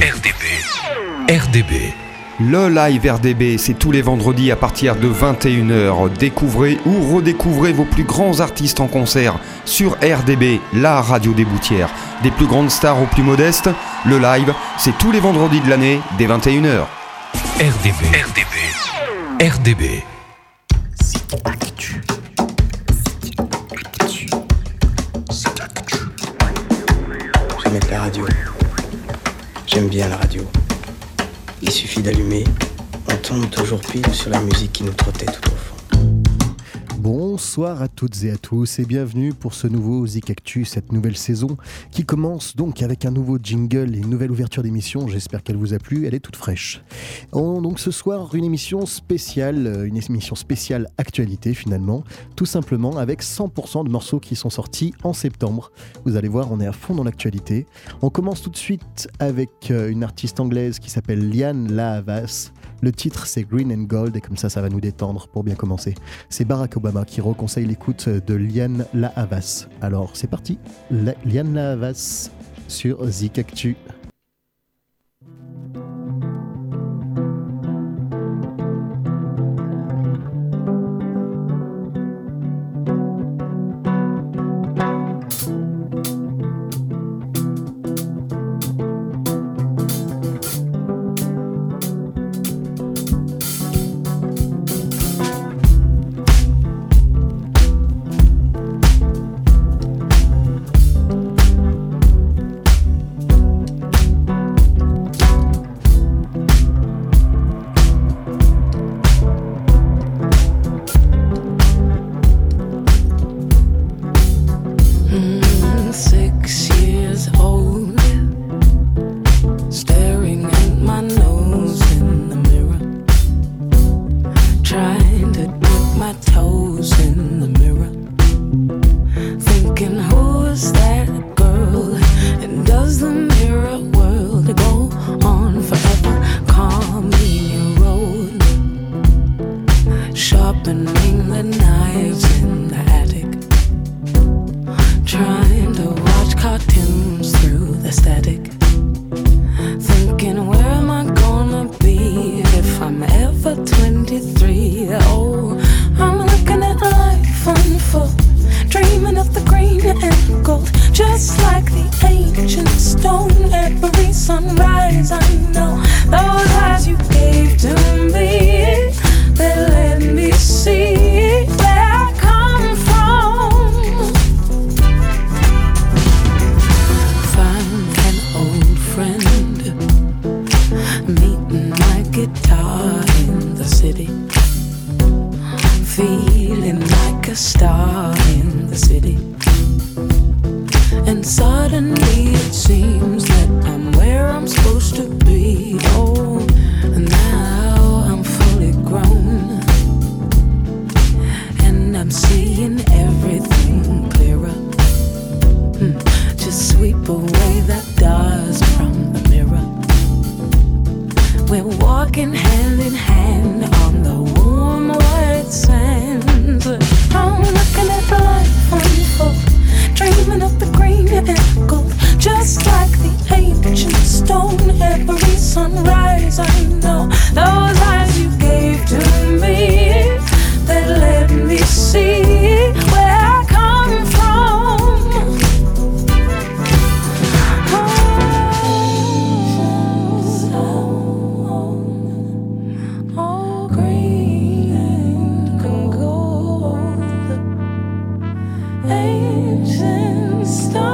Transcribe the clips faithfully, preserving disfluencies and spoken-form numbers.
R D B. R D B. Le live R D B, c'est tous les vendredis à partir de vingt et une heures. Découvrez ou redécouvrez vos plus grands artistes en concert sur R D B, la radio des Boutières. Des plus grandes stars aux plus modestes, le live, c'est tous les vendredis de l'année dès vingt et une heures. R D B. R D B. R D B. Zik Actu. Zik Actu. Je vais mettre la radio. J'aime bien la radio. Il suffit d'allumer, on tombe toujours pile sur la musique qui nous trottait tout au fond. Bonsoir à toutes et à tous et bienvenue pour ce nouveau Zik Actu, cette nouvelle saison qui commence donc avec un nouveau jingle et une nouvelle ouverture d'émission. J'espère qu'elle vous a plu, elle est toute fraîche. On, donc ce soir, une émission spéciale, une émission spéciale actualité finalement, tout simplement avec cent pour cent de morceaux qui sont sortis en septembre. Vous allez voir, on est à fond dans l'actualité. On commence tout de suite avec une artiste anglaise qui s'appelle Lianne La Havas. Le titre c'est Green and Gold et comme ça, ça va nous détendre pour bien commencer. C'est Barack Obama qui reconseille l'écoute de Lianne La Havas. Alors c'est parti, La- Lianne La Havas sur Zik Actu.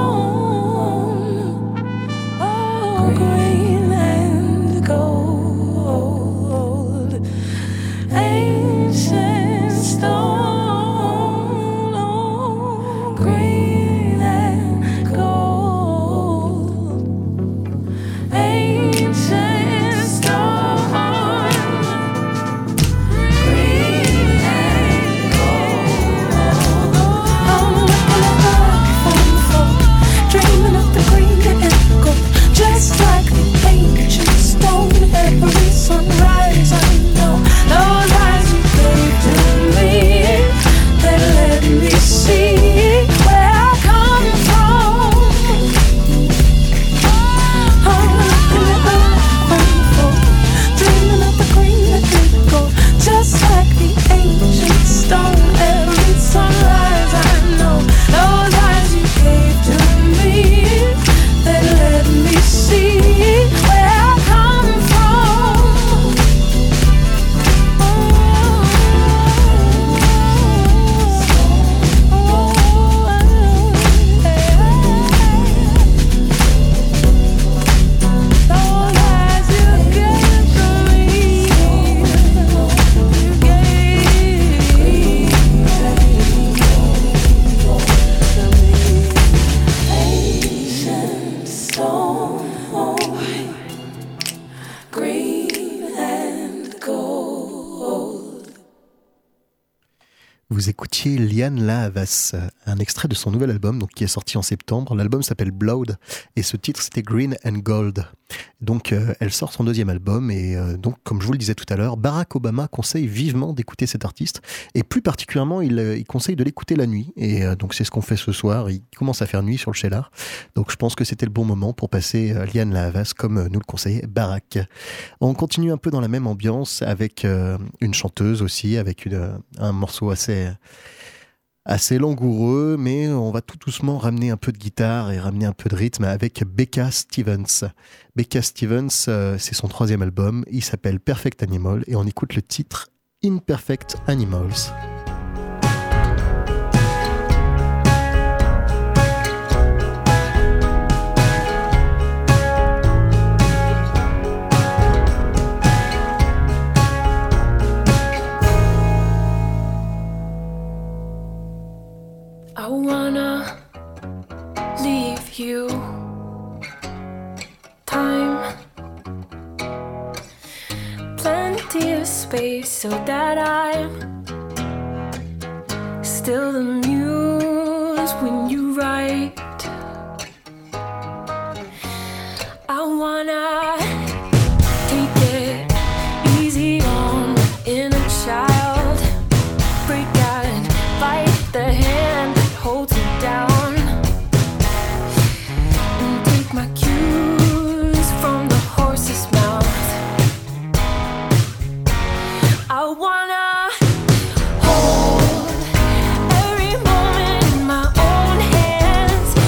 Green and gold. Vous écoutiez Lianne La Havas, un extrait de son nouvel album donc, qui est sorti en septembre. L'album s'appelle Blood et ce titre c'était Green and Gold. Donc euh, elle sort son deuxième album et euh, donc comme je vous le disais tout à l'heure, Barack Obama conseille vivement d'écouter cet artiste et plus particulièrement il, euh, il conseille de l'écouter la nuit et euh, donc c'est ce qu'on fait ce soir. Il commence à faire nuit sur le Sheila, donc je pense que c'était le bon moment pour passer euh, Lianne La Havas comme euh, nous le conseillait Barack. On continue un peu dans la même ambiance avec euh, une chanteuse aussi, avec une, un morceau assez assez langoureux, mais on va tout doucement ramener un peu de guitare et ramener un peu de rythme avec Becca Stevens. Becca Stevens, euh, c'est son troisième album, il s'appelle Perfect Animal et on écoute le titre Imperfect Animals. I wanna leave you time, plenty of space so that I'm still the muse when you write. I wanna take it easy on the inner child, break out and fight the hand holds me down, and take my cues from the horse's mouth. I wanna hold every moment in my own hands,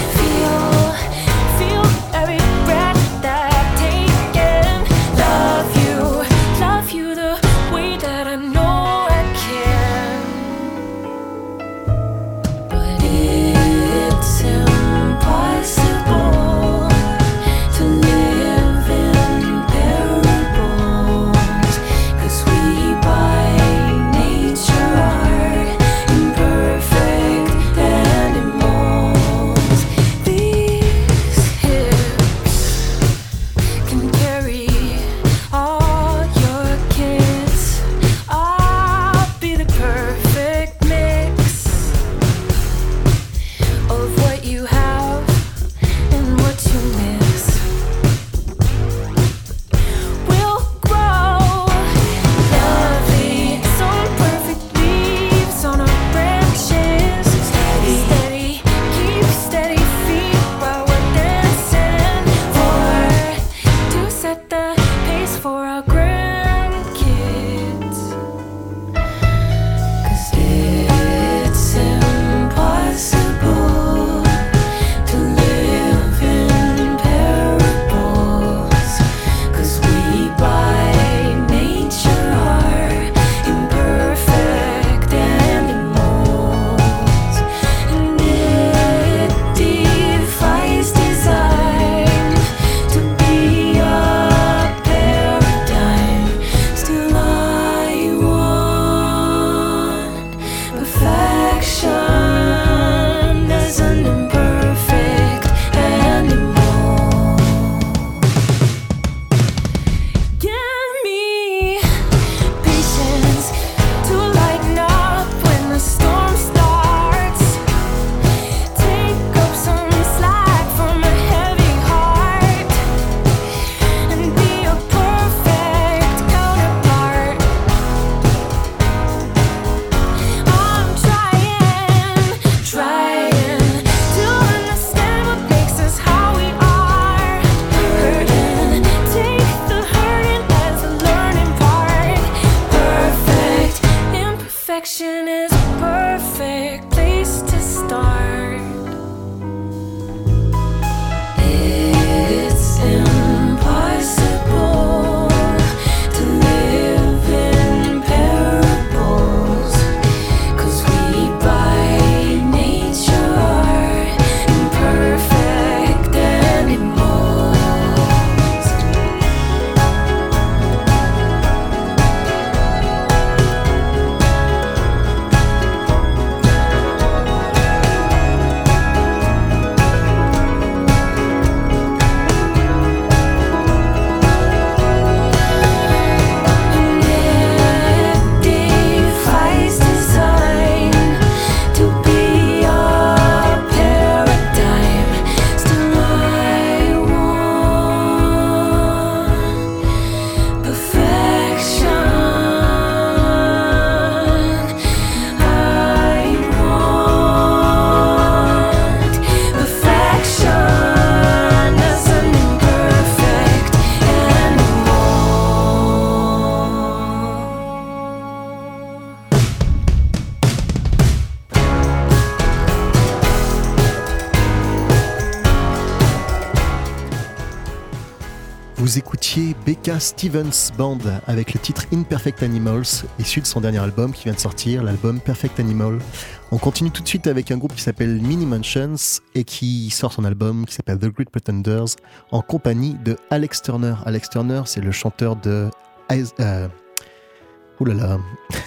Vous écoutiez Becca Stevens Band avec le titre Imperfect Animals, issu de son dernier album qui vient de sortir, l'album Perfect Animal. On continue tout de suite avec un groupe qui s'appelle Mini Mansions et qui sort son album qui s'appelle The Great Pretenders en compagnie de Alex Turner. Alex Turner, c'est le chanteur de... Euh... Ouh là là,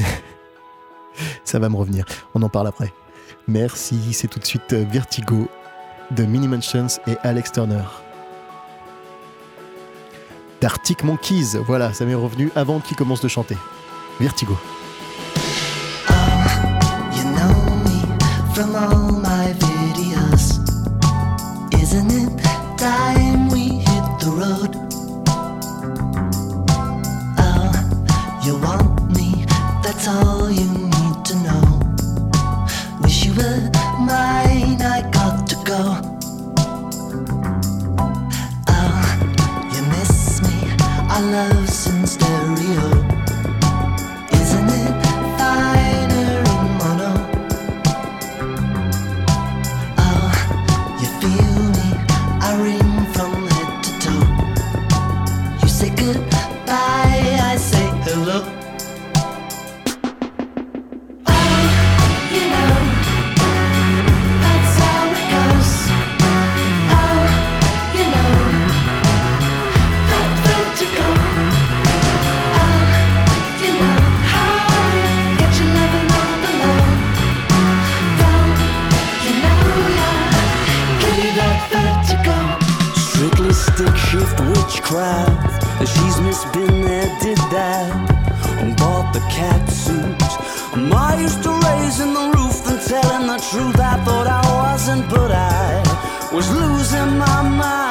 ça va me revenir, on en parle après. Merci, c'est tout de suite Vertigo de Mini Mansions et Alex Turner. D'Arctic Monkeys, voilà, ça m'est revenu avant qu'il commence de chanter. Vertigo. Oh, you know me from all my videos. Isn't it time we hit the road? Oh, you want me, that's all you need to know. Wish you were mine, I got to go. Our love's in stereo. Isn't it finer in mono? Oh, you feel me? I ring from head to toe. You say goodbye, I say hello. Oh, you know, that's how it goes. Oh, you know, that vertigo. Strictly stick shift witchcraft. She's Miss Been there, did that, and bought the cat suit. Am I used to raising the roof and telling the truth? I thought I wasn't, but I was losing my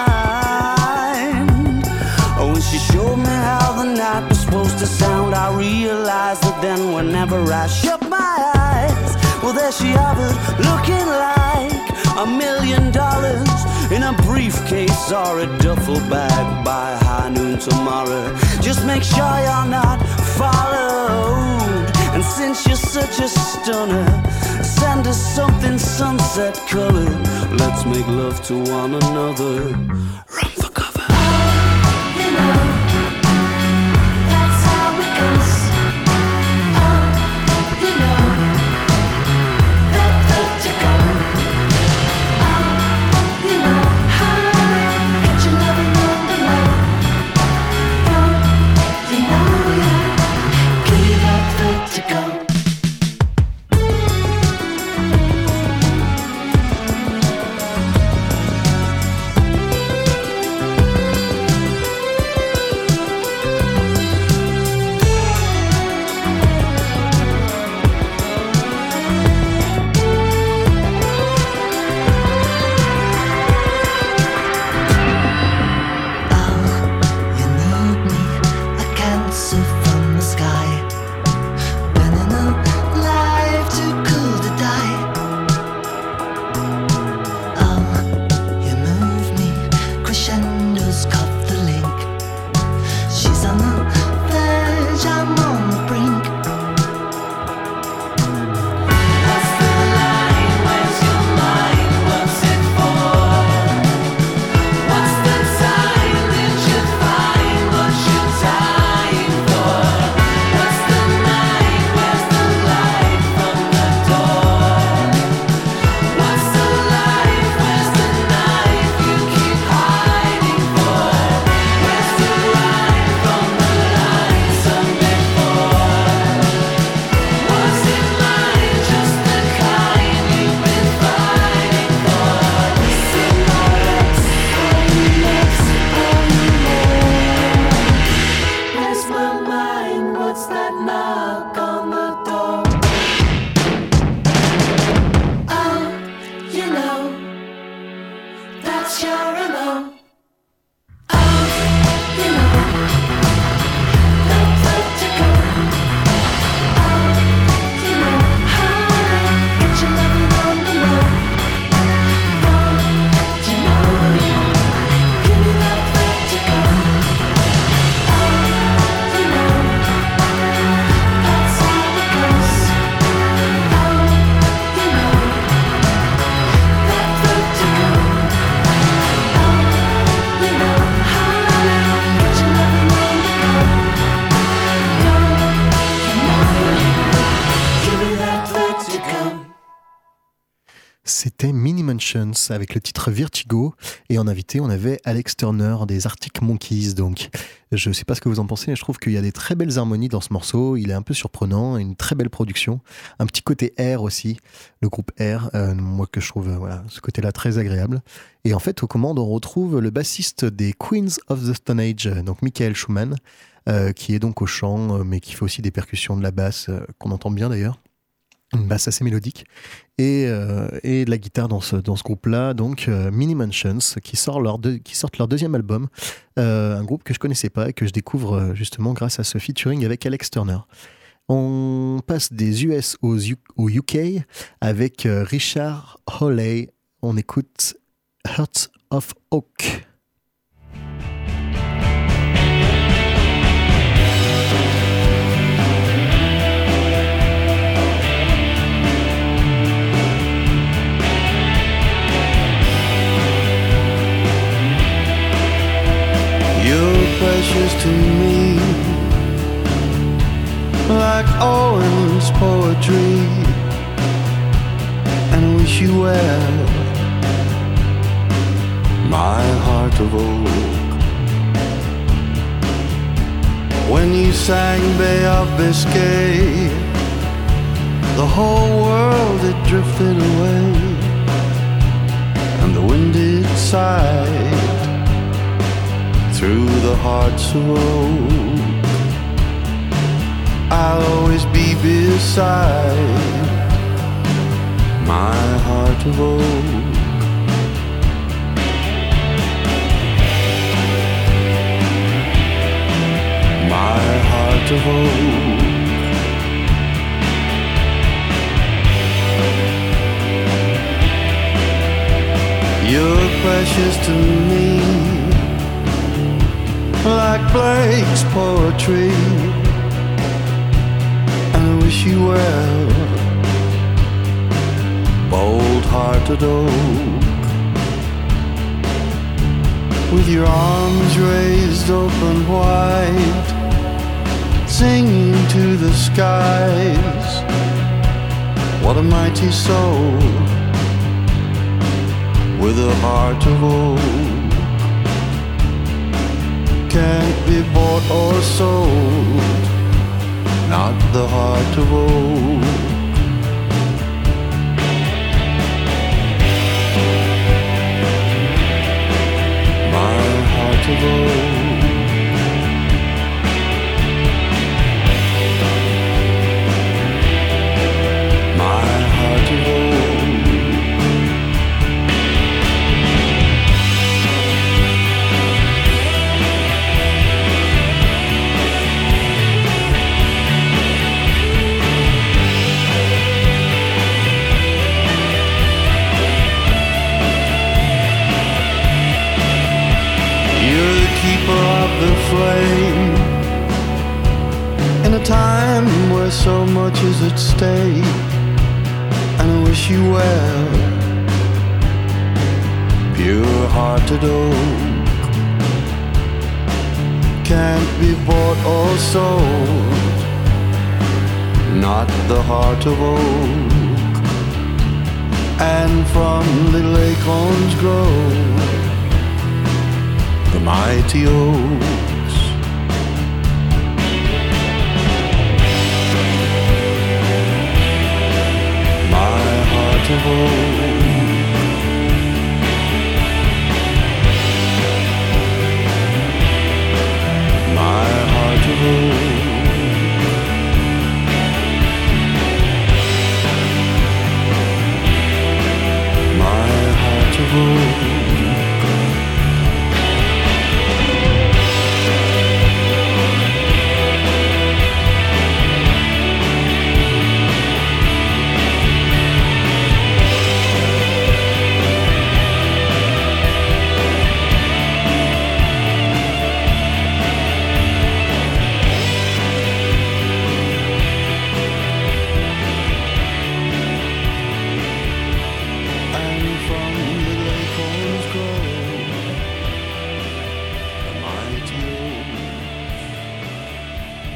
mind. Oh, when she showed me how the night was supposed to sound, I realized that then whenever I shut my eyes, well, there she hovered, looking like a million dollars in a briefcase or a duffel bag by high noon tomorrow. Just make sure you're not followed. And since you're such a stunner, send us something sunset colored. Let's make love to one another. Run for cover. Oh, you know, that's how it goes. Oh, you know, that vertigo. Oh, you know, how get your loving on the low. Oh, you know, yeah, give you that vertigo. Inventions avec le titre Vertigo. Et en invité, on avait Alex Turner des Arctic Monkeys. Donc, je ne sais pas ce que vous en pensez, mais je trouve qu'il y a des très belles harmonies dans ce morceau. Il est un peu surprenant, une très belle production. Un petit côté Air aussi, le groupe Air, euh, moi que je trouve euh, voilà, ce côté-là très agréable. Et en fait, aux commandes, on retrouve le bassiste des Queens of the Stone Age, donc Michael Schumann, euh, qui est donc au chant, euh, mais qui fait aussi des percussions de la basse, euh, qu'on entend bien d'ailleurs. Une basse assez mélodique et, euh, et de la guitare dans ce, dans ce groupe-là, donc euh, Mini Mansions, qui, sort leur deux, qui sortent leur deuxième album, euh, un groupe que je connaissais pas et que je découvre euh, justement grâce à ce featuring avec Alex Turner. On passe des U S aux U- au U K avec euh, Richard Hawley. On écoute Heart of Oak. You're precious to me, like Owen's poetry, and I wish you well, my heart of oak. When you sang Bay of Biscay, the whole world had drifted away, and the wind it sighed through the hearts of oak. I'll always be beside my heart of oak. My heart of oak. You're precious to me, like Blake's poetry, and I wish you well, bold-hearted oak. With your arms raised open wide, singing to the skies, what a mighty soul, with a heart of oak. Can't be bought or sold, not the heart of oak. My heart of oak. My heart of oak. The flame in a time where so much is at stake, and I wish you well, pure-hearted oak. Can't be bought or sold, not the heart of oak. And from little acorns grow the mighty oaks. My heart of oak. My heart of oak. My heart of oak.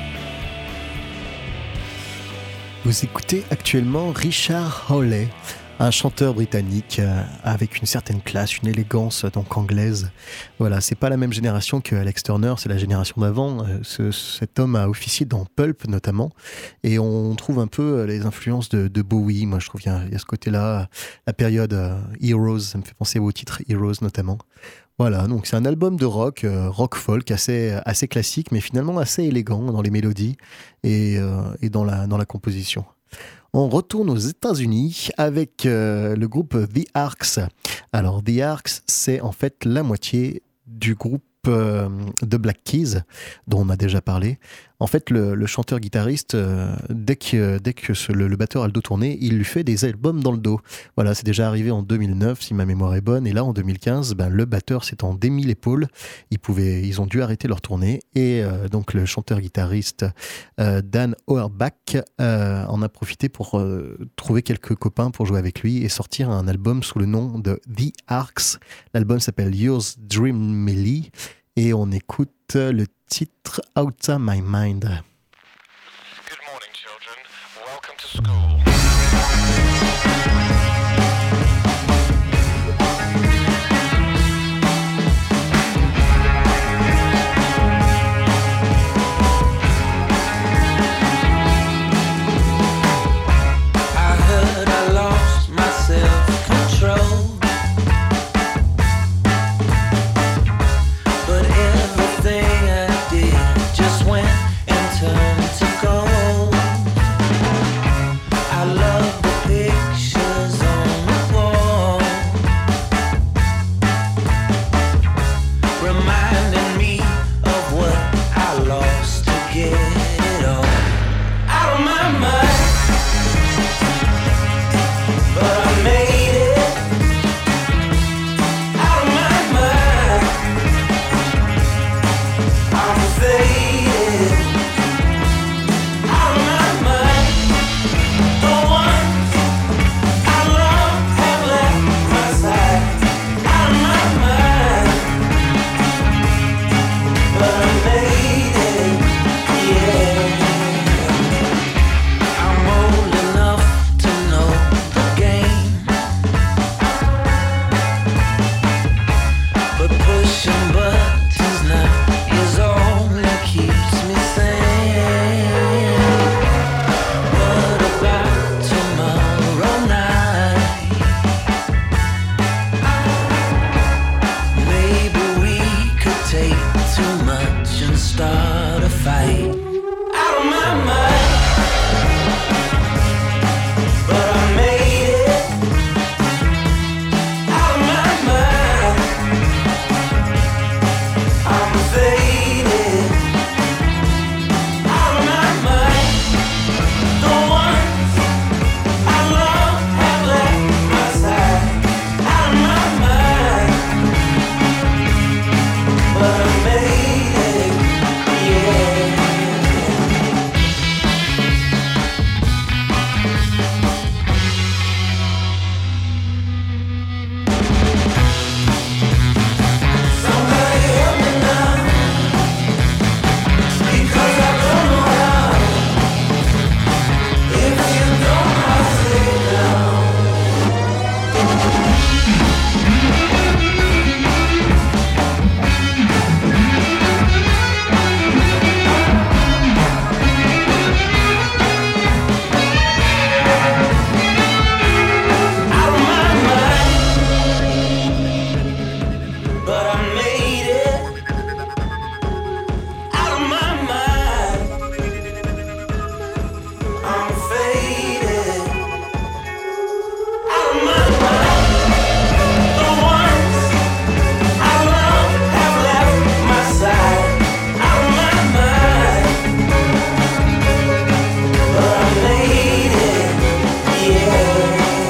Vous écoutez actuellement Richard Hawley Un chanteur britannique euh, avec une certaine classe, une élégance donc anglaise. Voilà, c'est pas la même génération que Alex Turner, c'est la génération d'avant. Euh, ce, cet homme a officié dans Pulp notamment, et on trouve un peu les influences de, de Bowie. Moi, je trouve qu'il y a, il y a ce côté-là, la période euh, Heroes, ça me fait penser au titre Heroes notamment. Voilà, donc c'est un album de rock, euh, rock folk assez, assez classique, mais finalement assez élégant dans les mélodies et, euh, et dans, la, dans la composition. On retourne aux États-Unis avec euh, le groupe The Arcs. Alors, The Arcs, c'est en fait la moitié du groupe euh, de Black Keys, dont on a déjà parlé. En fait, le, le chanteur-guitariste, euh, dès que, dès que ce, le, le batteur a le dos tourné, il lui fait des albums dans le dos. Voilà, c'est déjà arrivé en deux mille neuf, si ma mémoire est bonne. Et là, en deux mille quinze, ben, le batteur s'étant démis l'épaule, ils, pouvaient, ils ont dû arrêter leur tournée. Et euh, donc, le chanteur-guitariste euh, Dan Auerbach euh, en a profité pour euh, trouver quelques copains pour jouer avec lui et sortir un album sous le nom de The Arcs. L'album s'appelle Yours Dreamily. Et on écoute le titre Out of My Mind. Good morning, children. Welcome to school. I heard I lost my self-control. But everything I did just went and turned to gold. I love the pictures on the wall, reminding me of what I lost to get it all out of my mind. But I made it out of my mind. I'm faded out of my mind. The ones I love have left my side. Out of my mind. But I made it, yeah. I'm old enough to know the game, but pushing buttons now is all that keeps me sane. What about tomorrow night? Maybe we could take too much and start a fight. Out of my mind. But I made it out of my mind. I'm faded out of my mind. The ones I love have left my side. Out of my mind. But I made it, yeah. Somebody help me now, because I don't know how. If you don't, I'll say now. Out of my mind. But I made it out of my mind. I'm faded out of my mind. The ones I love have left my side. Out of my mind. But I made it, yeah.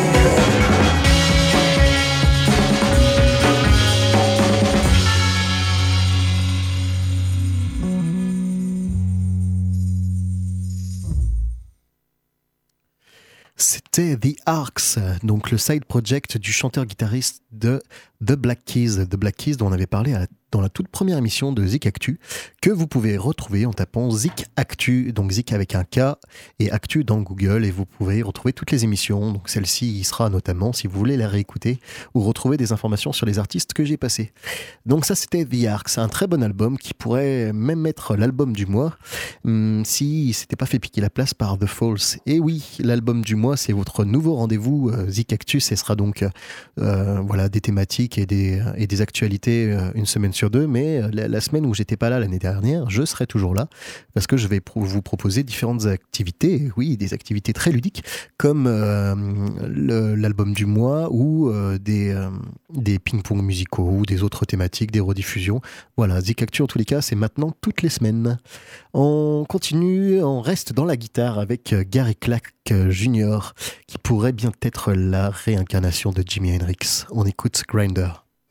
C'était The Arcs, donc le side project du chanteur-guitariste de The Black Keys. The Black Keys dont on avait parlé à- dans la toute première émission de Zik Actu, que vous pouvez retrouver en tapant Zik Actu, donc Zik avec un K et Actu dans Google, et vous pouvez retrouver toutes les émissions. Donc celle-ci y sera notamment si vous voulez la réécouter ou retrouver des informations sur les artistes que j'ai passés. Donc ça, c'était The Arcs, un très bon album qui pourrait même être l'album du mois hum, si s'était pas fait piquer la place par The Falls. Et oui, l'album du mois, c'est votre nouveau rendez-vous euh, Zik Actu. Ce sera donc euh, voilà, des thématiques et des, et des actualités euh, une semaine sur deux, mais euh, la, la semaine où j'étais pas là l'année dernière, je serai toujours là parce que je vais pro- vous proposer différentes activités, oui, des activités très ludiques comme euh, le, l'album du mois ou euh, des, euh, des ping-pong musicaux ou des autres thématiques, des rediffusions. Voilà, Zik Actu en tous les cas, c'est maintenant toutes les semaines. On continue, on reste dans la guitare avec Gary Clark Junior qui pourrait bien être la réincarnation de Jimi Hendrix. On écoute Grinder.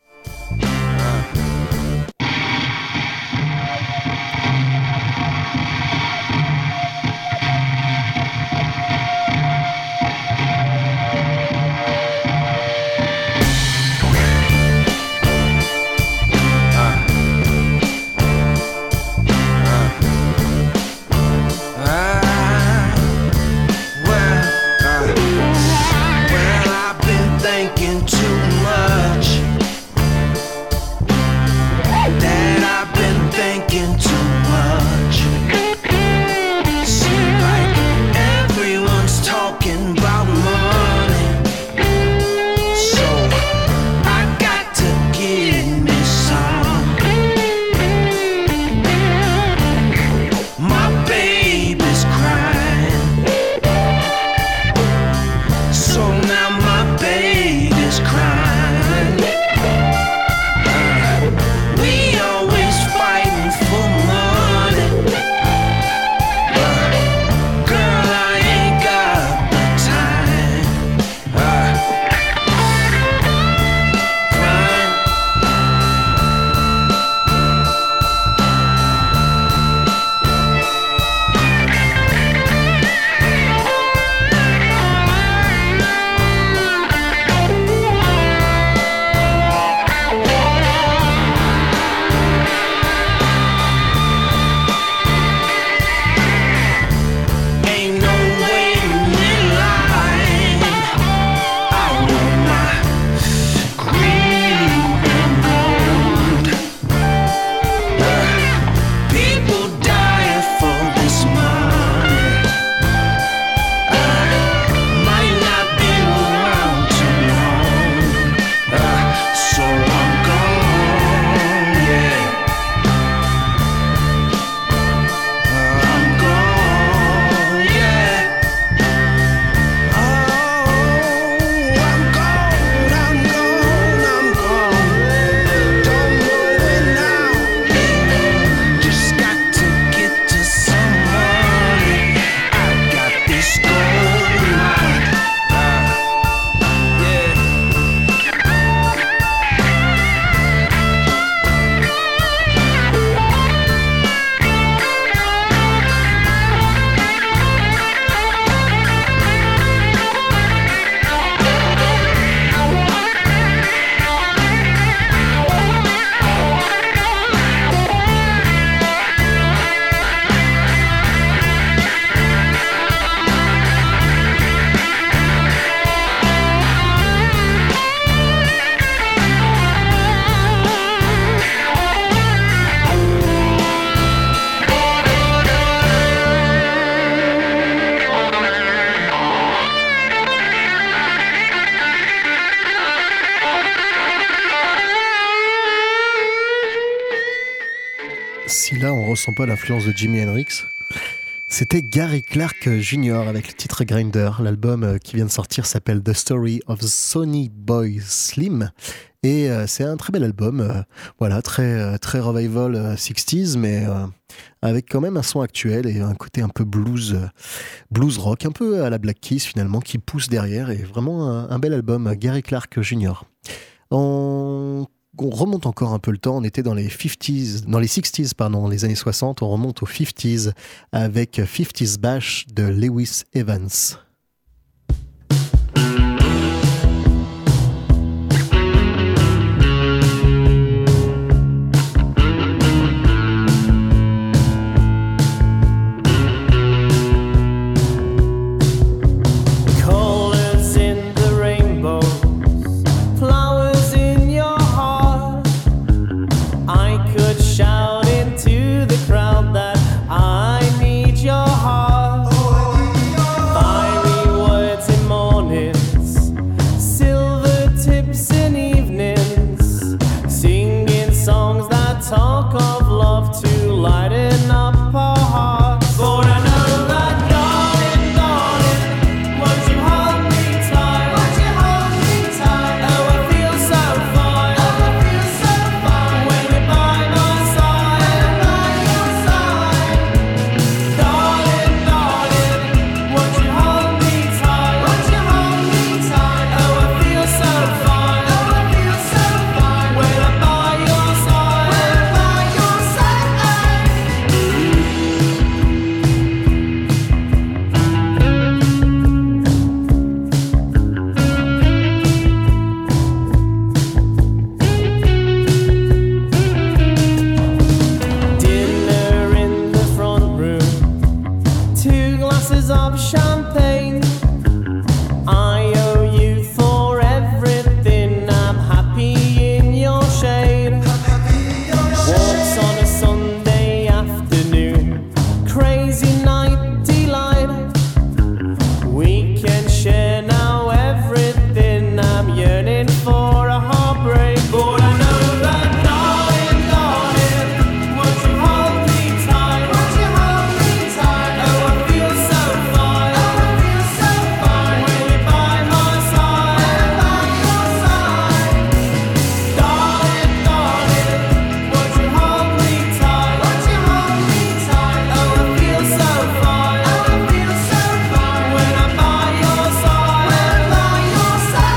Si là on ressent pas l'influence de Jimi Hendrix, c'était Gary Clark Junior avec le titre Grinder. L'album qui vient de sortir s'appelle The Story of Sonny Boy Slim et euh, c'est un très bel album, euh, voilà, très très revival euh, sixties, mais euh, avec quand même un son actuel et un côté un peu blues, euh, blues rock, un peu à la Black Keys finalement, qui pousse derrière, et vraiment un, un bel album, Gary Clark Junior On On remonte encore un peu le temps, on était dans les fifties, dans les sixties, pardon, les années soixante, on remonte aux fifties avec fifties Bash de Lewis Evans. glasses of champagne. I owe you for everything. I'm happy in your shade. Walks on a Sunday afternoon, crazy night delight. We can share now everything. I'm yearning for a heartbreak, but I know that, darling, darling, would you hold me tight? Would you hold me tight? Oh, I feel so fine. Oh, I feel so fine when you're by my side. When by your side, darling, darling, would you hold me tight? Would you hold me tight? Oh, I feel so fine. Oh, I feel so fine when I'm by your side. When by your side.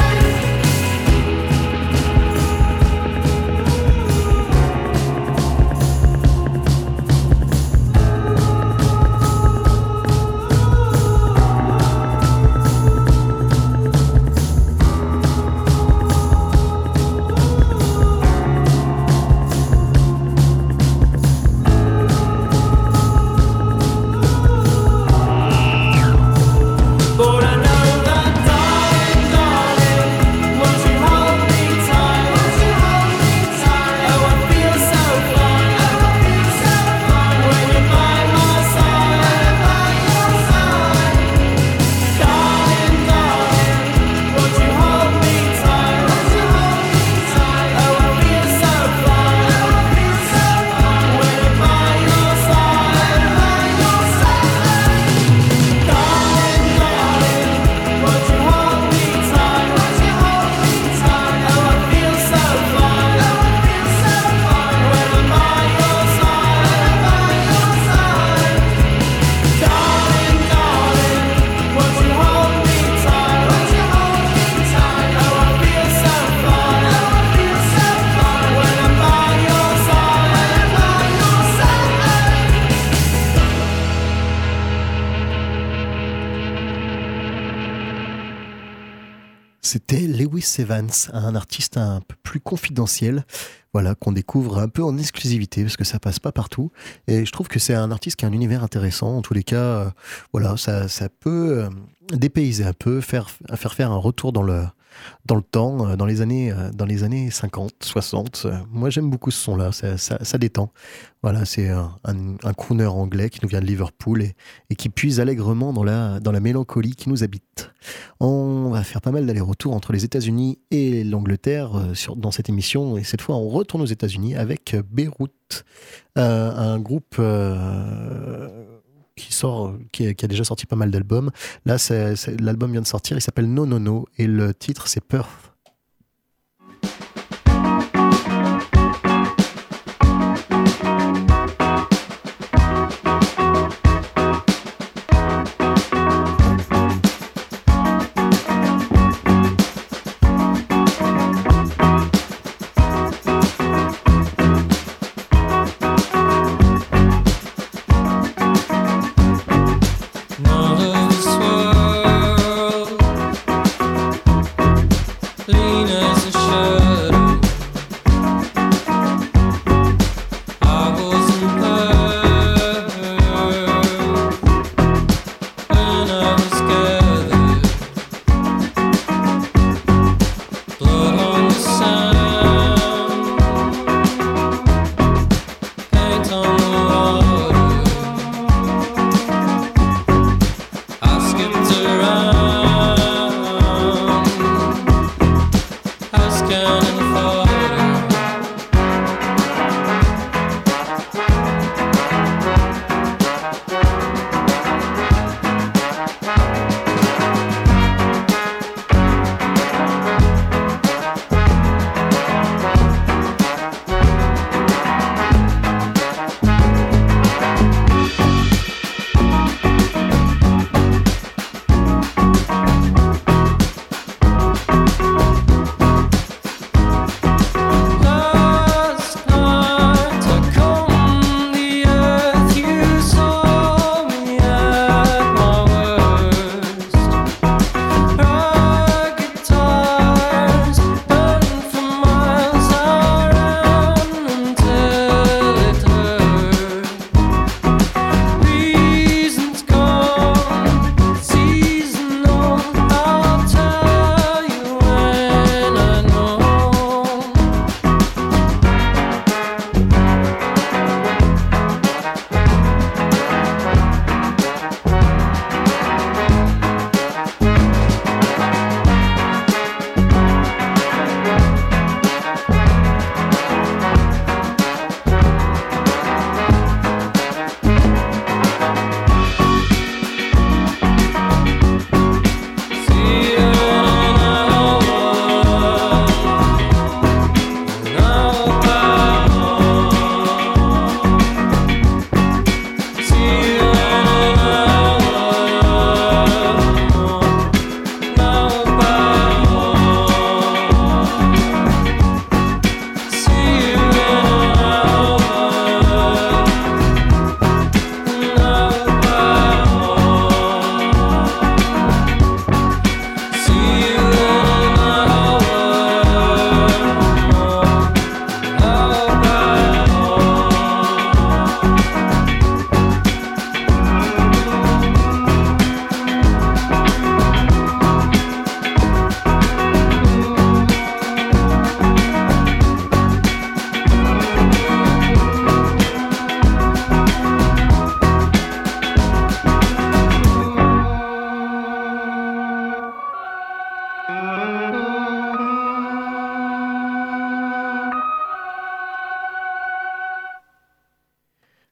But I know that, darling, darling, would you hold me tight? Would you hold me tight? Oh, I feel so fine. Oh, I feel so fine when you're by my side. When by your side, darling, darling, would you hold me tight? Would you hold me tight? Oh, I feel so fine. Oh, I feel so fine when you're by your side. When by your side, darling, darling, would you hold me tight? Would you hold me tight? Oh, I feel so fine. Oh, I feel so fine when I'm by your side. By your side, darling, darling, would you hold me tight? Would you hold me tight? Oh, I feel so fine. Oh, I feel so fine when I'm by your side. By your side. C'était Lewis Evans, un artiste un peu plus confidentiel, voilà, qu'on découvre un peu en exclusivité parce que ça passe pas partout. Et je trouve que c'est un artiste qui a un univers intéressant. En tous les cas, euh, voilà, ça, ça peut euh, dépayser un peu, faire, faire faire un retour dans le, dans le temps, euh, dans les années, euh, dans les années cinquante, soixante. Euh, moi, j'aime beaucoup ce son-là, ça, ça, ça détend. Voilà, c'est un, un, un crooner anglais qui nous vient de Liverpool et, et qui puise allègrement dans la, dans la mélancolie qui nous habite. On va faire pas mal d'allers-retours entre les États-Unis et l'Angleterre euh, sur, dans cette émission. Et cette fois, on retourne aux États-Unis avec Beyrouth, euh, un groupe euh, qui, sort, qui, a, qui a déjà sorti pas mal d'albums. Là, c'est, c'est, l'album vient de sortir, il s'appelle No No No et le titre, c'est Perth. Not of this world.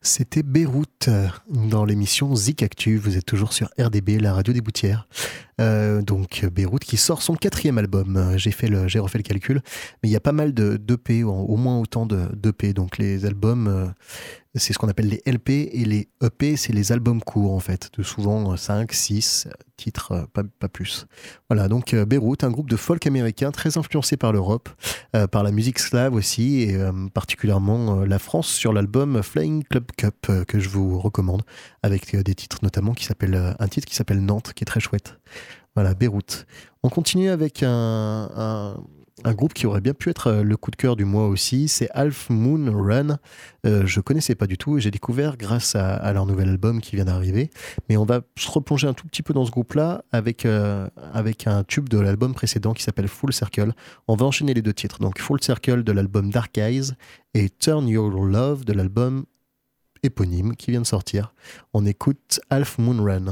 C'était Beyrouth dans l'émission Zik Actu. Vous êtes toujours sur R D B, la radio des Boutières. Euh, donc Beyrouth qui sort son quatrième album. J'ai fait le, j'ai refait le calcul, mais il y a pas mal de d'E P, au moins autant de d'E P. Donc les albums, euh, c'est ce qu'on appelle les L P, et les E P, c'est les albums courts en fait, de souvent cinq, six titres, pas, pas plus. Voilà, donc euh, Beyrouth, un groupe de folk américain très influencé par l'Europe, euh, par la musique slave aussi, et euh, particulièrement euh, la France sur l'album Flying Club Cup euh, que je vous recommande, avec euh, des titres notamment qui s'appellent, euh, un titre qui s'appelle Nantes, qui est très chouette. Voilà, Beyrouth. On continue avec un, un, un groupe qui aurait bien pu être le coup de cœur du mois aussi, c'est Half Moon Run. Euh, je connaissais pas du tout et j'ai découvert grâce à, à leur nouvel album qui vient d'arriver. Mais on va se replonger un tout petit peu dans ce groupe-là avec, euh, avec un tube de l'album précédent qui s'appelle Full Circle. On va enchaîner les deux titres, donc Full Circle de l'album Dark Eyes et Turn Your Love de l'album éponyme qui vient de sortir. On écoute Half Moon Run.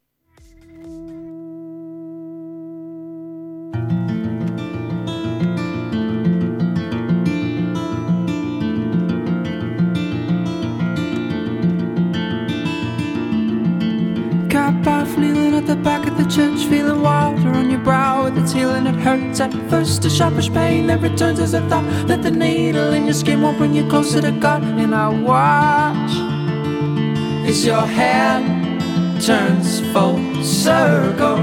Got by kneeling at the back of the church, feeling water on your brow with its healing. It hurts at first, a sharpish pain that returns as a thought that the needle in your skin won't bring you closer to God. And I watch as your hand turns full circle.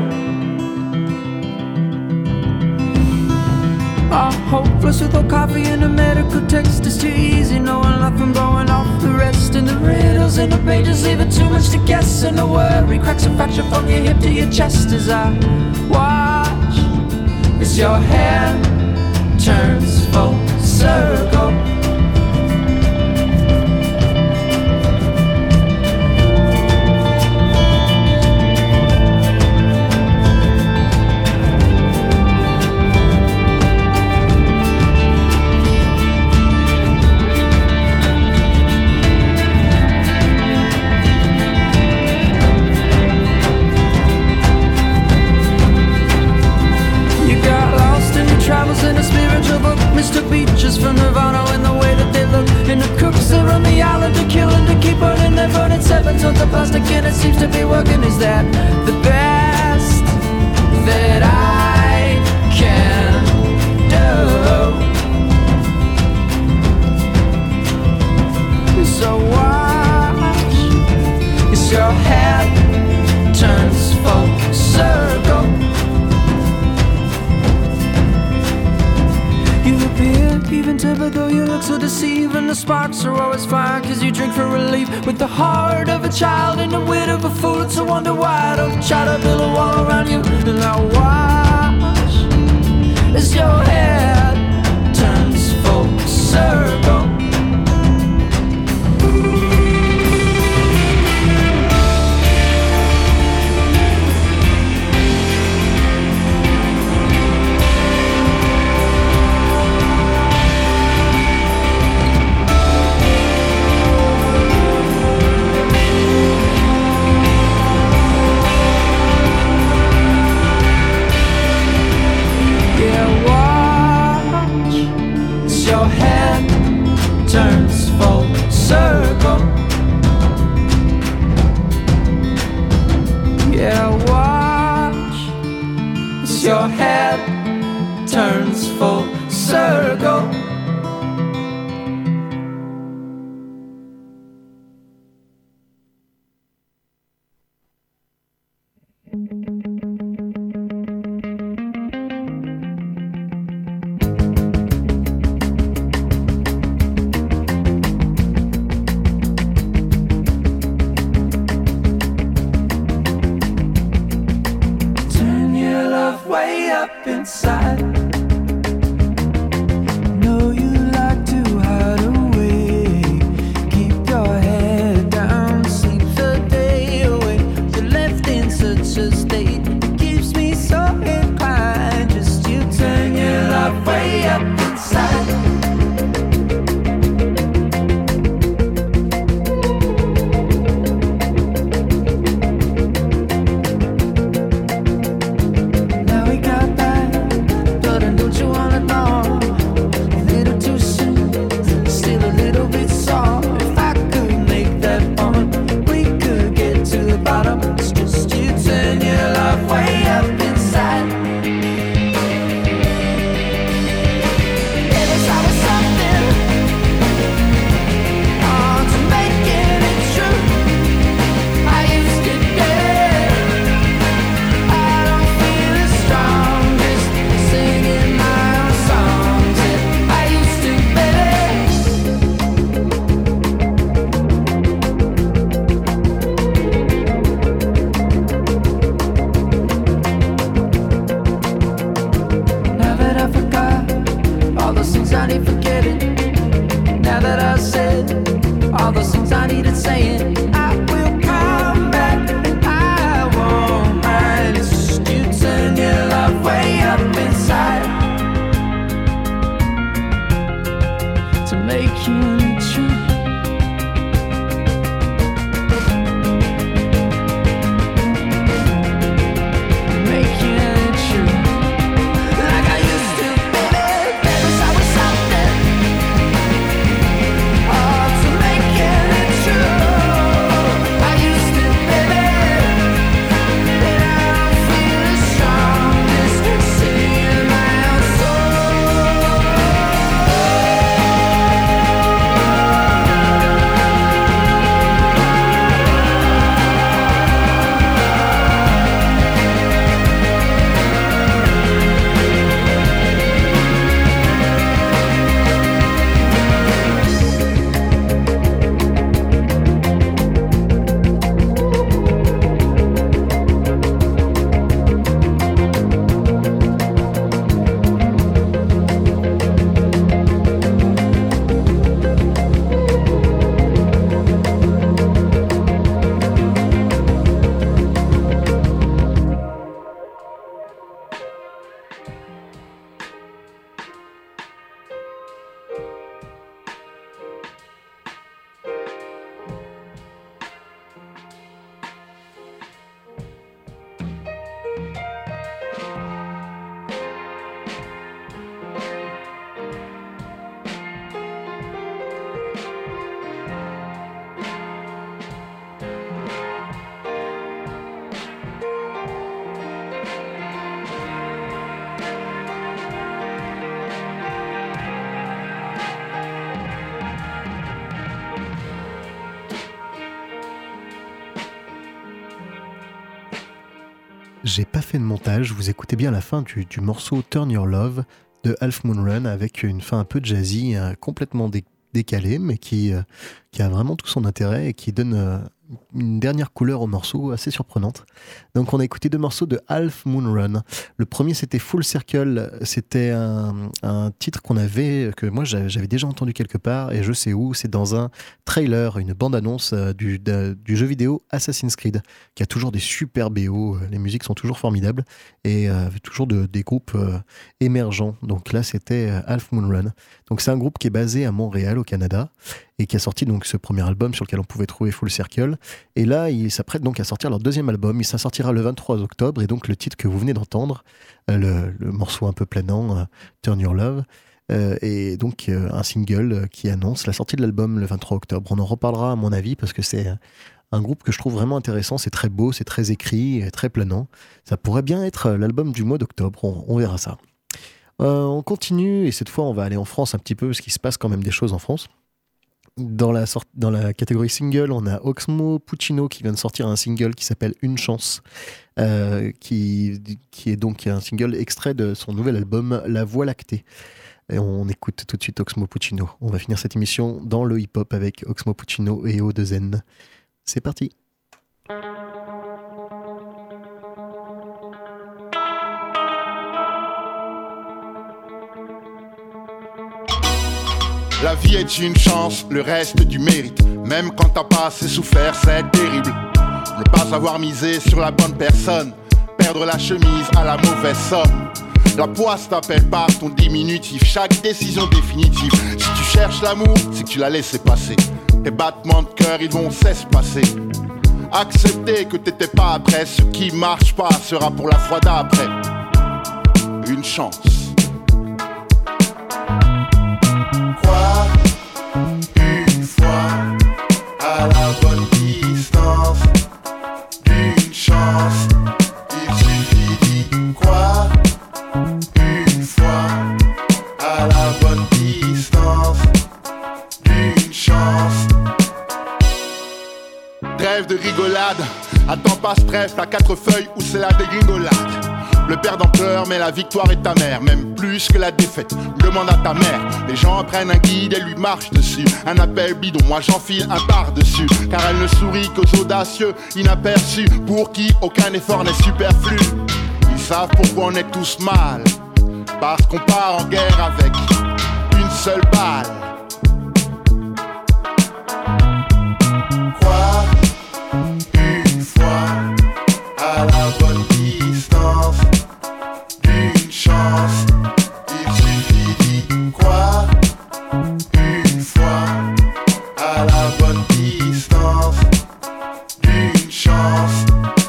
I'm hopeless without coffee and a medical text. It's too easy knowing nothing, blowing off the rest. And the riddles in the pages leaving too much to guess. And the worry cracks a fracture from your hip to your chest as I watch as your hand turns full circle. In a spiritual book, mistook beaches from Nirvana in the way that they look. And the crooks that run the island to kill and to keep burning. They're burning seven tons of plastic and it seems to be working. Is that the best that I can do? So watch as your head turns full circle. You appear even tempered though you look so deceiving. The sparks are always fine cause you drink for relief. With the heart of a child and the wit of a fool. It's a wonder why I don't try to build a wall around you. And I watch as your head turns full circle. Your head J'ai pas fait de montage, vous écoutez bien la fin du, du morceau Turn Your Love de Half Moon Run avec une fin un peu jazzy, hein, complètement dé- décalée, mais qui, euh, qui a vraiment tout son intérêt et qui donne euh, une dernière couleur au morceau assez surprenante. Donc on a écouté deux morceaux de Half Moon Run. Le premier c'était Full Circle, c'était un, un titre qu'on avait, que moi j'avais déjà entendu quelque part et je sais où, c'est dans un trailer, une bande-annonce du, de, du jeu vidéo Assassin's Creed, qui a toujours des super B O, les musiques sont toujours formidables et euh, toujours de, des groupes euh, émergents. Donc là c'était Half Moon Run. Donc c'est un groupe qui est basé à Montréal au Canada et qui a sorti donc ce premier album sur lequel on pouvait trouver Full Circle. Et là, ils s'apprêtent donc à sortir leur deuxième album. Il ça sortira le vingt-trois octobre. Et donc, le titre que vous venez d'entendre, euh, le, le morceau un peu planant, euh, Turn Your Love, euh, est donc euh, un single euh, qui annonce la sortie de l'album le vingt-trois octobre. On en reparlera, à mon avis, parce que c'est un groupe que je trouve vraiment intéressant. C'est très beau, c'est très écrit, très planant. Ça pourrait bien être l'album du mois d'octobre. On, on verra ça. Euh, on continue. Et cette fois, on va aller en France un petit peu, parce qu'il se passe quand même des choses en France. Dans la, sorte, dans la catégorie single, on a Oxmo Puccino qui vient de sortir un single qui s'appelle Une Chance, euh, qui, qui est donc un single extrait de son nouvel album La Voie Lactée. Et on écoute tout de suite Oxmo Puccino. On va finir cette émission dans le hip-hop avec Oxmo Puccino et O deux N. C'est parti. La vie est une chance, le reste du mérite. Même quand t'as pas assez souffert, c'est terrible. Ne pas avoir misé sur la bonne personne, perdre la chemise à la mauvaise somme. La poisse t'appelle par ton diminutif, chaque décision définitive. Si tu cherches l'amour, c'est que tu l'as laissé passer. Tes battements de cœur, ils vont s'espacer. Accepter que t'étais pas prêt, ce qui marche pas sera pour la fois d'après. Une chance. Croire une fois à la bonne distance d'une chance. Il suffit d'y croire une fois à la bonne distance d'une chance. Trêve de rigolade, attends pas ce trèfle à quatre feuilles où c'est la dégringolade. Le perdant pleure mais la victoire est amère, même plus que la défaite, demande à ta mère. Les gens prennent un guide et lui marchent dessus. Un appel bidon, moi j'enfile un par-dessus. Car elle ne sourit qu'aux audacieux, inaperçus, pour qui aucun effort n'est superflu. Ils savent pourquoi on est tous mal, parce qu'on part en guerre avec une seule balle. Croire une fois à la bonne distance d'une chance. Il suffit d'y croire une fois à la bonne distance d'une chance.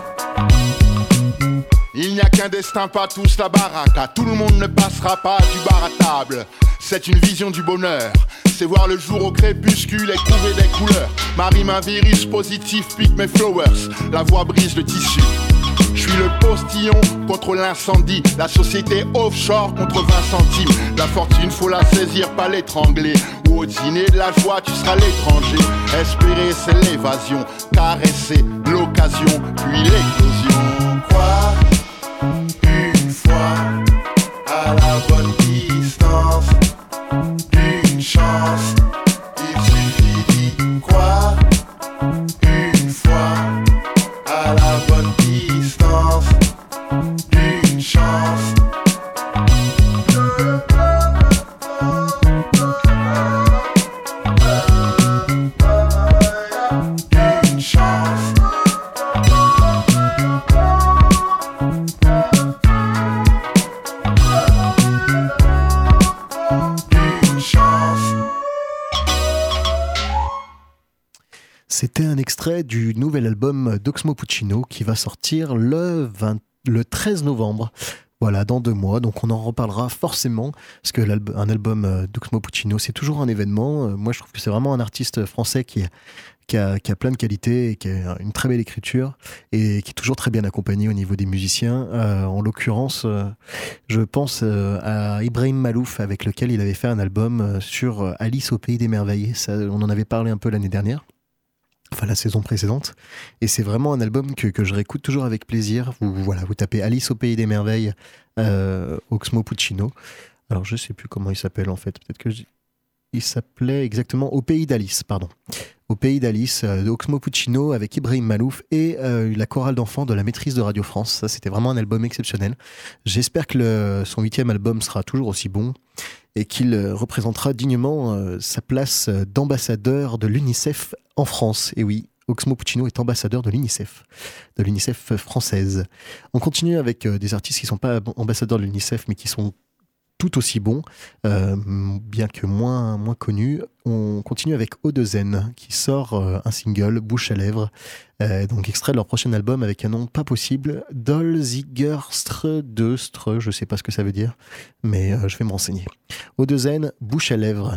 Il n'y a qu'un destin, pas tous la baraka. Tout le monde ne passera pas du bar à table. C'est une vision du bonheur, c'est voir le jour au crépuscule et trouver des couleurs. Ma rime un virus positif pique mes flowers. La voix brise le tissu. Je suis le postillon contre l'incendie. La société offshore contre vingt centimes. La fortune faut la saisir, pas l'étrangler. Ou au dîner de la joie tu seras l'étranger. Espérer c'est l'évasion, caresser l'occasion, puis l'éclosion. Croire une fois à la bonne distance d'une chance. Il suffit d'y croire une fois à la bonne distance d'une chance. D'une chance. C'était un extrait du nouvel album d'Oxmo Puccino qui va sortir le, vingt, le treize novembre. Voilà, dans deux mois. Donc on en reparlera forcément, parce que l'album, un album d'Oxmo Puccino, c'est toujours un événement. Moi, je trouve que c'est vraiment un artiste français qui, qui, a, qui a plein de qualités, et qui a une très belle écriture, et qui est toujours très bien accompagné au niveau des musiciens. Euh, en l'occurrence, euh, je pense euh, à Ibrahim Malouf, avec lequel il avait fait un album sur Alice au Pays des Merveilles. Ça, on en avait parlé un peu l'année dernière. enfin la saison précédente, et c'est vraiment un album que, que je réécoute toujours avec plaisir. Vous, voilà, vous tapez Alice au Pays des Merveilles, euh, Oxmo Puccino. Alors je sais plus comment il s'appelle en fait, peut-être que je... il s'appelait exactement Au Pays d'Alice, pardon. Au Pays d'Alice, euh, Oxmo Puccino avec Ibrahim Malouf et euh, la chorale d'enfants de la Maîtrise de Radio France. Ça, c'était vraiment un album exceptionnel. J'espère que le, son huitième album sera toujours aussi bon et qu'il euh, représentera dignement euh, sa place d'ambassadeur de l'UNICEF en France. Et oui, Oxmo Puccino est ambassadeur de l'UNICEF, de l'UNICEF française. On continue avec euh, des artistes qui ne sont pas ambassadeurs de l'UNICEF, mais qui sont tout aussi bons, euh, bien que moins, moins connus. On continue avec O deux N, qui sort euh, un single, Bouche à lèvres, euh, donc extrait de leur prochain album avec un nom pas possible, Dolzigerstre Deustre, je sais pas ce que ça veut dire, mais euh, je vais me renseigner. O deux N, Bouche à lèvres.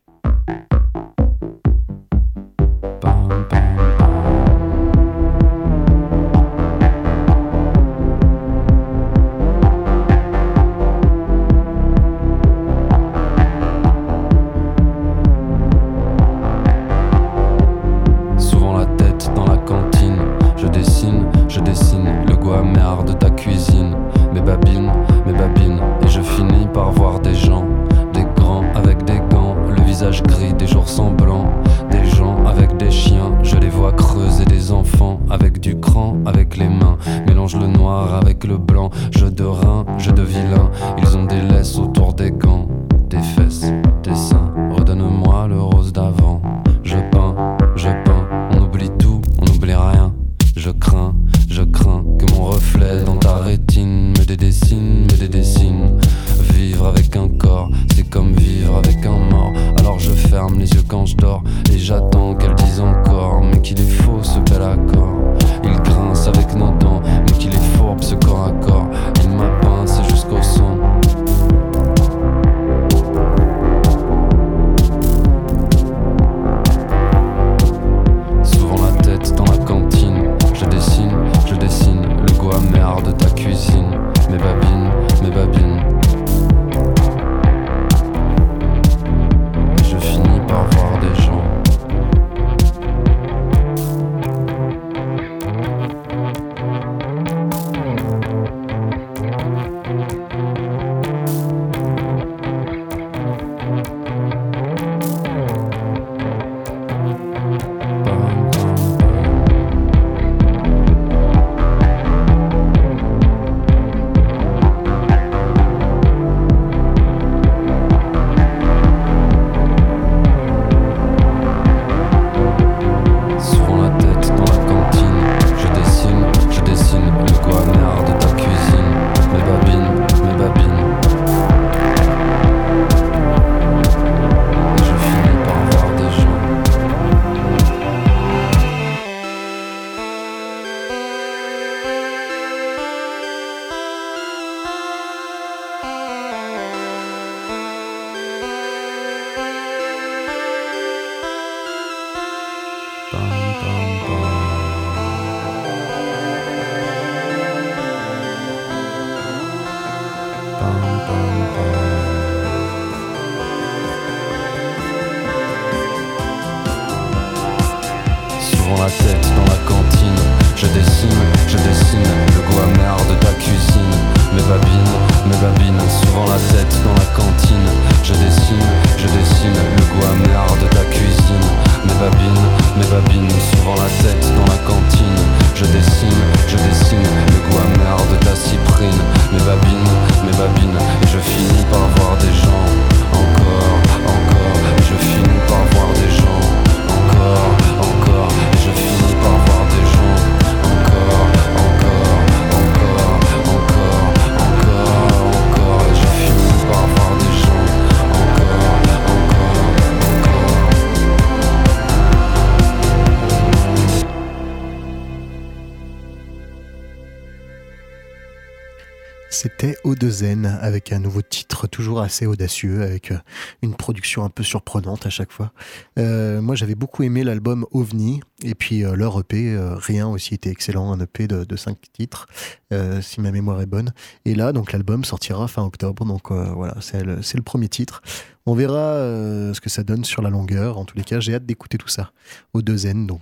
C'était O deux N avec un nouveau titre toujours assez audacieux, avec une production un peu surprenante à chaque fois. Euh, moi j'avais beaucoup aimé l'album OVNI et puis euh, leur E P, euh, Rien aussi était excellent, un E P de, de cinq titres euh, si ma mémoire est bonne. Et là donc l'album sortira fin octobre, donc euh, voilà c'est le, c'est le premier titre. On verra euh, ce que ça donne sur la longueur. En tous les cas j'ai hâte d'écouter tout ça. O deux N donc.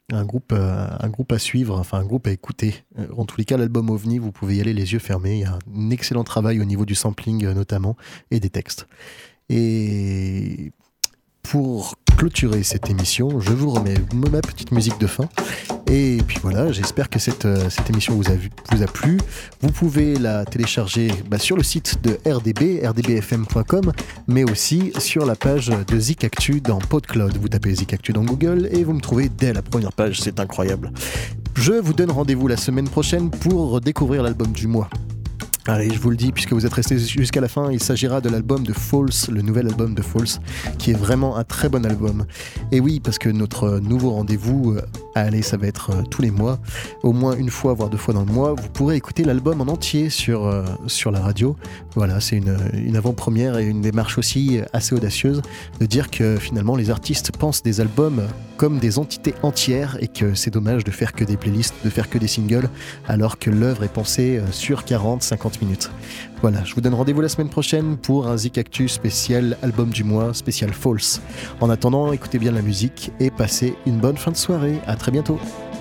un groupe, euh, un groupe à suivre, enfin un groupe à écouter. Euh, en tous les cas, l'album OVNI, vous pouvez y aller les yeux fermés. Il y a un excellent travail au niveau du sampling euh, notamment et des textes. Et pour clôturer cette émission, je vous remets ma petite musique de fin. Et puis voilà, j'espère que cette, euh, cette émission vous a, vu, vous a plu. Vous pouvez la télécharger bah, sur le site de R D B, r d b f m point com, mais aussi sur la page de Zik Actu dans PodCloud. Vous tapez Zik Actu dans Google et vous me trouvez dès la première page, c'est incroyable. Je vous donne rendez-vous la semaine prochaine pour découvrir l'album du mois. Allez, je vous le dis, puisque vous êtes restés jusqu'à la fin, il s'agira de l'album de False, le nouvel album de False, qui est vraiment un très bon album. Et oui, parce que notre nouveau rendez-vous, euh, allez, ça va être euh, tous les mois, au moins une fois, voire deux fois dans le mois, vous pourrez écouter l'album en entier sur, euh, sur la radio. Voilà, c'est une, une avant-première et une démarche aussi assez audacieuse de dire que finalement les artistes pensent des albums comme des entités entières et que c'est dommage de faire que des playlists, de faire que des singles, alors que l'œuvre est pensée sur quarante à cinquante minutes. Voilà, je vous donne rendez-vous la semaine prochaine pour un Zik Actu spécial album du mois, spécial False. En attendant, écoutez bien la musique et passez une bonne fin de soirée. À très bientôt.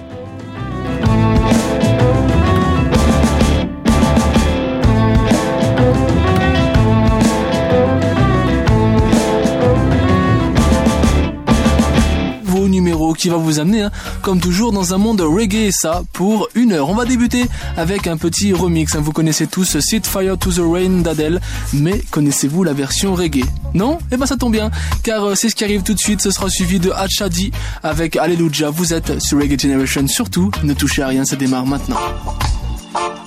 Qui va vous amener, hein, comme toujours, dans un monde reggae, et ça pour une heure. On va débuter avec un petit remix. Hein. Vous connaissez tous Set Fire to the Rain d'Adele, mais connaissez-vous la version reggae? Non? Eh ben ça tombe bien, car euh, c'est ce qui arrive tout de suite. Ce sera suivi de Hachadi avec Alléluia. Vous êtes sur Reggae Generation. Surtout, ne touchez à rien, ça démarre maintenant.